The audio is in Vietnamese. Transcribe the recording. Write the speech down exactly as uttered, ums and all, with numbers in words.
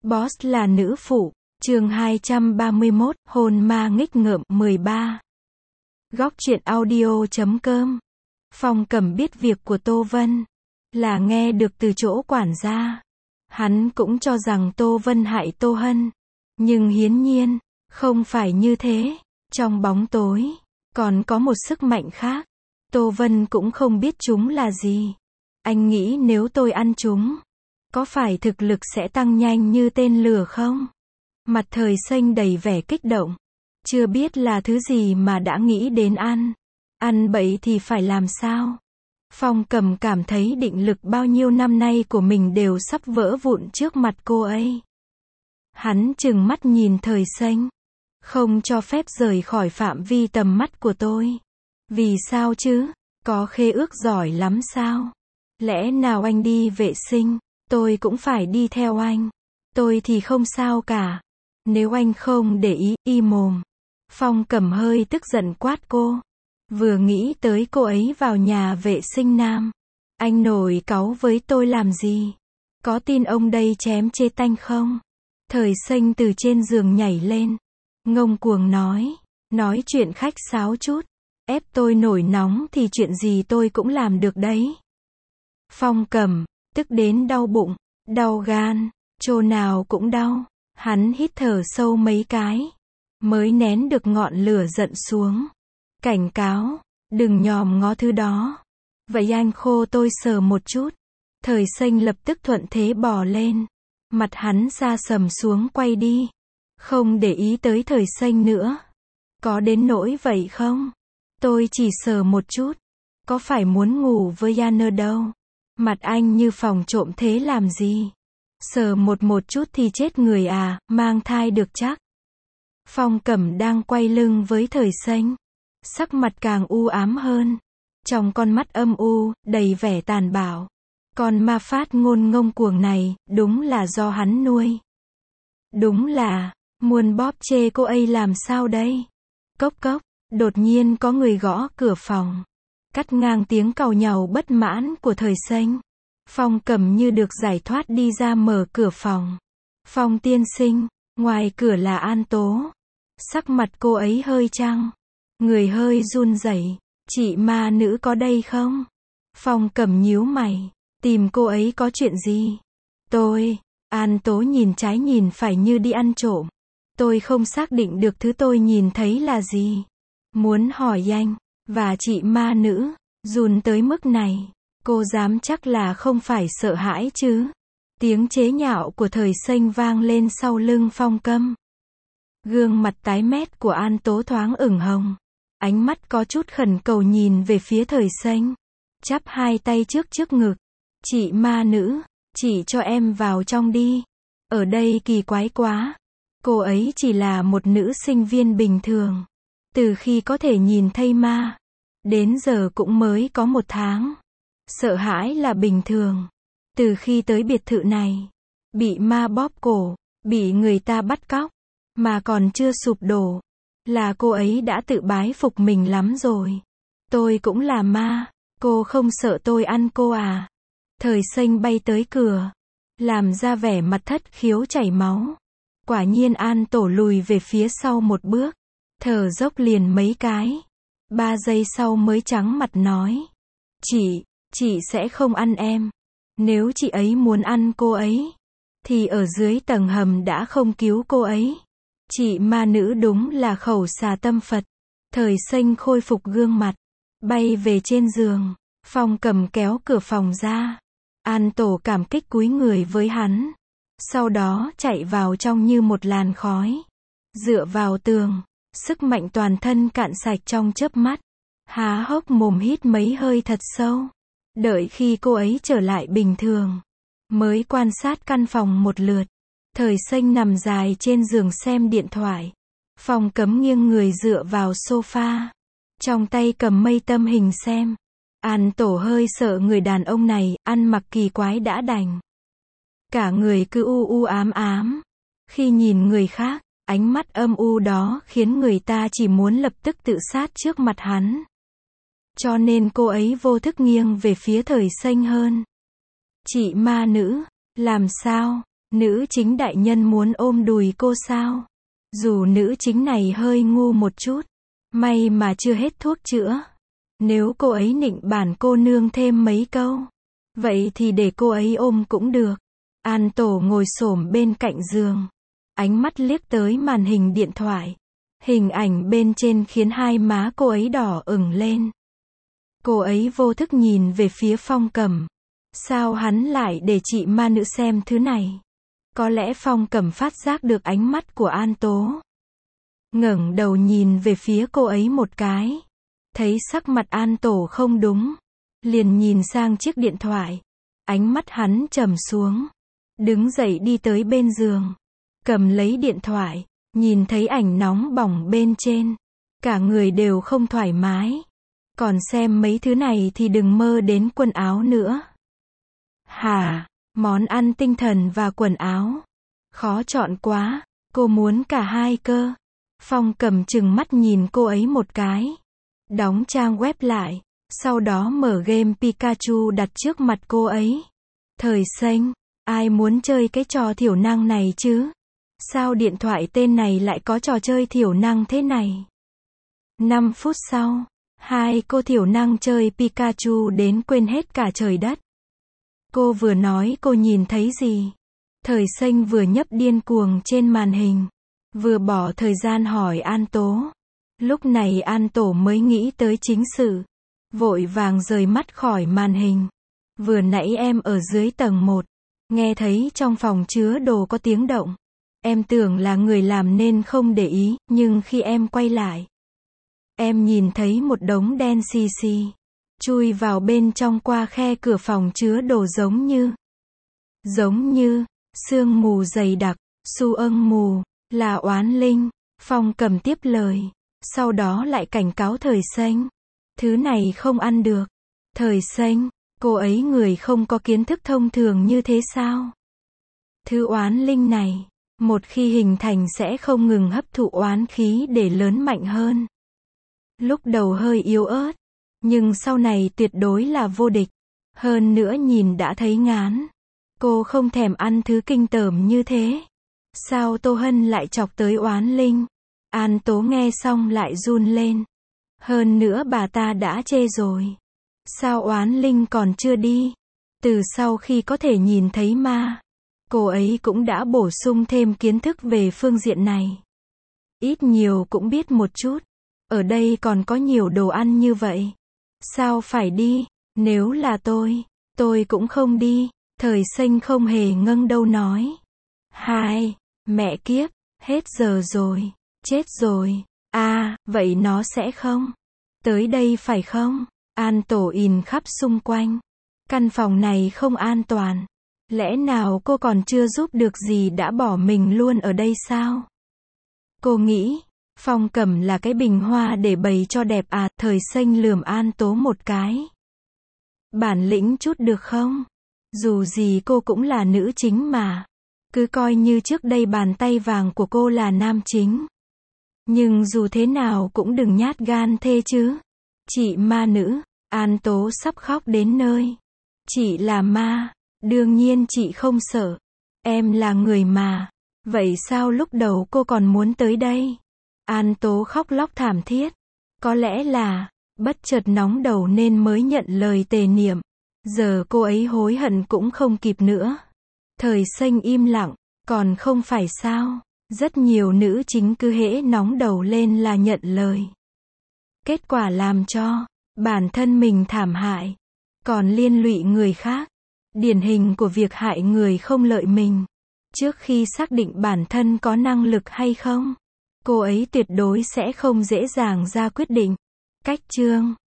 Boss là nữ phụ, chương hai trăm ba mươi mốt, hôn ma nghịch ngợm, mười ba. Góc truyện audio chấm com. Phong Cầm biết việc của Tô Vân là nghe được từ chỗ quản gia. Hắn cũng cho rằng Tô Vân hại Tô Hân. Nhưng hiển nhiên, không phải như thế. Trong bóng tối, còn có một sức mạnh khác. Tô Vân cũng không biết chúng là gì. Anh nghĩ nếu tôi ăn chúng, có phải thực lực sẽ tăng nhanh như tên lửa không? Mặt Thời Xanh đầy vẻ kích động. Chưa biết là thứ gì mà đã nghĩ đến ăn. Ăn bậy thì phải làm sao? Phong Cầm cảm thấy định lực bao nhiêu năm nay của mình đều sắp vỡ vụn trước mặt cô ấy. Hắn trừng mắt nhìn Thời Xanh. Không cho phép rời khỏi phạm vi tầm mắt của tôi. Vì sao chứ? Có khế ước giỏi lắm sao? Lẽ nào anh đi vệ sinh, tôi cũng phải đi theo anh. Tôi thì không sao cả. Nếu anh không để ý, y mồm. Phong Cầm hơi tức giận quát cô. Vừa nghĩ tới cô ấy vào nhà vệ sinh nam. Anh nổi cáu với tôi làm gì? Có tin ông đây chém chê tanh không? Thời Xanh từ trên giường nhảy lên. Ngông cuồng nói. Nói chuyện khách sáo chút. Ép tôi nổi nóng thì chuyện gì tôi cũng làm được đấy. Phong Cầm, tức đến đau bụng, đau gan, chỗ nào cũng đau. Hắn hít thở sâu mấy cái, mới nén được ngọn lửa giận xuống. Cảnh cáo, đừng nhòm ngó thứ đó. Vậy anh khô tôi sờ một chút. Thời Xanh lập tức thuận thế bò lên. Mặt hắn sa sầm xuống quay đi. Không để ý tới Thời Xanh nữa. Có đến nỗi vậy không? Tôi chỉ sờ một chút. Có phải muốn ngủ với Yanner đâu. Mặt anh như phòng trộm thế làm gì? Sờ một một chút thì chết người à, mang thai được chắc. Phong Cầm đang quay lưng với Thời Xanh. Sắc mặt càng u ám hơn. Trong con mắt âm u, đầy vẻ tàn bạo. Con ma phát ngôn ngông cuồng này, đúng là do hắn nuôi. Đúng là, muốn bóp chê cô ấy làm sao đây? Cốc cốc, đột nhiên có người gõ cửa phòng. Cắt ngang tiếng càu nhàu bất mãn của Thời Xanh. Phong Cầm như được giải thoát đi ra mở cửa phòng. Phong tiên sinh, ngoài cửa là An Tố. Sắc mặt cô ấy hơi trăng. Người hơi run rẩy. Chị ma nữ có đây không? Phong Cầm nhíu mày. Tìm cô ấy có chuyện gì? Tôi, An Tố nhìn trái nhìn phải như đi ăn trộm. Tôi không xác định được thứ tôi nhìn thấy là gì. Muốn hỏi anh, và chị ma nữ, run tới mức này. Cô dám chắc là không phải sợ hãi chứ? Tiếng chế nhạo của Thời Xanh vang lên sau lưng Phong Cầm. Gương mặt tái mét của An Tố thoáng ửng hồng. Ánh mắt có chút khẩn cầu nhìn về phía Thời Xanh. Chắp hai tay trước trước ngực. Chị ma nữ, chị cho em vào trong đi. Ở đây kỳ quái quá. Cô ấy chỉ là một nữ sinh viên bình thường. Từ khi có thể nhìn thấy ma, đến giờ cũng mới có một tháng. Sợ hãi là bình thường. Từ khi tới biệt thự này, bị ma bóp cổ, bị người ta bắt cóc, mà còn chưa sụp đổ, là cô ấy đã tự bái phục mình lắm rồi. Tôi cũng là ma, cô không sợ tôi ăn cô à? Thời Xanh bay tới cửa, làm ra vẻ mặt thất khiếu chảy máu. Quả nhiên An Tổ lùi về phía sau một bước, thở dốc liền mấy cái. Ba giây sau mới trắng mặt nói. Chị, chị sẽ không ăn em. Nếu chị ấy muốn ăn cô ấy, thì ở dưới tầng hầm đã không cứu cô ấy. Chị ma nữ đúng là khẩu xà tâm Phật. Thời Xanh khôi phục gương mặt, bay về trên giường. Phong Cầm kéo cửa phòng ra. An Tổ cảm kích cúi người với hắn. Sau đó chạy vào trong như một làn khói. Dựa vào tường, sức mạnh toàn thân cạn sạch trong chớp mắt. Há hốc mồm hít mấy hơi thật sâu. Đợi khi cô ấy trở lại bình thường, mới quan sát căn phòng một lượt. Thời Xanh nằm dài trên giường xem điện thoại. Phong Cầm nghiêng người dựa vào sofa. Trong tay cầm mây tâm hình xem. An Tổ hơi sợ người đàn ông này, ăn mặc kỳ quái đã đành. Cả người cứ u u ám ám. Khi nhìn người khác, ánh mắt âm u đó khiến người ta chỉ muốn lập tức tự sát trước mặt hắn. Cho nên cô ấy vô thức nghiêng về phía Thời Xanh hơn. Chị ma nữ, làm sao? Nữ chính đại nhân muốn ôm đùi cô sao? Dù nữ chính này hơi ngu một chút, may mà chưa hết thuốc chữa. Nếu cô ấy nịnh bản cô nương thêm mấy câu, vậy thì để cô ấy ôm cũng được. An Tổ ngồi xổm bên cạnh giường, ánh mắt liếc tới màn hình điện thoại. Hình ảnh bên trên khiến hai má cô ấy đỏ ửng lên. Cô ấy vô thức nhìn về phía Phong Cẩm. Sao hắn lại để chị ma nữ xem thứ này? Có lẽ Phong Cẩm phát giác được ánh mắt của An Tố. Ngẩng đầu nhìn về phía cô ấy một cái. Thấy sắc mặt An Tổ không đúng. Liền nhìn sang chiếc điện thoại. Ánh mắt hắn trầm xuống. Đứng dậy đi tới bên giường. Cầm lấy điện thoại. Nhìn thấy ảnh nóng bỏng bên trên. Cả người đều không thoải mái. Còn xem mấy thứ này thì đừng mơ đến quần áo nữa. Hả? Món ăn tinh thần và quần áo. Khó chọn quá. Cô muốn cả hai cơ. Phong Cẩm chừng mắt nhìn cô ấy một cái. Đóng trang web lại. Sau đó mở game Pikachu đặt trước mặt cô ấy. Thời xanh. Ai muốn chơi cái trò thiểu năng này chứ? Sao điện thoại tên này lại có trò chơi thiểu năng thế này? năm phút sau, hai cô thiểu năng chơi Pikachu đến quên hết cả trời đất. Cô vừa nói cô nhìn thấy gì? Thời xanh vừa nhấp điên cuồng trên màn hình, vừa bỏ thời gian hỏi An Tố. Lúc này An Tổ mới nghĩ tới chính sự, vội vàng rời mắt khỏi màn hình. Vừa nãy em ở dưới tầng một, nghe thấy trong phòng chứa đồ có tiếng động. Em tưởng là người làm nên không để ý, nhưng khi em quay lại, em nhìn thấy một đống đen xì xì, chui vào bên trong qua khe cửa phòng chứa đồ giống như, giống như, sương mù dày đặc, su âng mù, là oán linh. Phong Cẩm tiếp lời, sau đó lại cảnh cáo Thời xanh. Thứ này không ăn được. Thời xanh, cô ấy người không có kiến thức thông thường như thế sao? Thứ oán linh này, một khi hình thành sẽ không ngừng hấp thụ oán khí để lớn mạnh hơn. Lúc đầu hơi yếu ớt, nhưng sau này tuyệt đối là vô địch. Hơn nữa nhìn đã thấy ngán. Cô không thèm ăn thứ kinh tởm như thế. Sao Tô Hân lại chọc tới oán linh? An Tố nghe xong lại run lên. Hơn nữa bà ta đã chê rồi. Sao oán linh còn chưa đi? Từ sau khi có thể nhìn thấy ma, cô ấy cũng đã bổ sung thêm kiến thức về phương diện này. Ít nhiều cũng biết một chút. Ở đây còn có nhiều đồ ăn như vậy. Sao phải đi? Nếu là tôi, tôi cũng không đi. Thời xanh không hề ngâng đâu nói. Hai, mẹ kiếp, hết giờ rồi, chết rồi. À, vậy nó sẽ không tới đây phải không? An Tổ nhìn khắp xung quanh. Căn phòng này không an toàn. Lẽ nào cô còn chưa giúp được gì đã bỏ mình luôn ở đây sao? Cô nghĩ, Phong Cẩm là cái bình hoa để bày cho đẹp à? Thời xanh lườm An Tố một cái. Bản lĩnh chút được không? Dù gì cô cũng là nữ chính mà. Cứ coi như trước đây bàn tay vàng của cô là nam chính. Nhưng dù thế nào cũng đừng nhát gan thế chứ. Chị ma nữ. An Tố sắp khóc đến nơi. Chị là ma. Đương nhiên chị không sợ. Em là người mà. Vậy sao lúc đầu cô còn muốn tới đây? An Tố khóc lóc thảm thiết. Có lẽ là bất chợt nóng đầu nên mới nhận lời tề niệm. Giờ cô ấy hối hận cũng không kịp nữa. Thời xanh im lặng. Còn không phải sao? Rất nhiều nữ chính cứ hễ nóng đầu lên là nhận lời. Kết quả làm cho bản thân mình thảm hại, còn liên lụy người khác. Điển hình của việc hại người không lợi mình. Trước khi xác định bản thân có năng lực hay không, cô ấy tuyệt đối sẽ không dễ dàng ra quyết định. Cách chương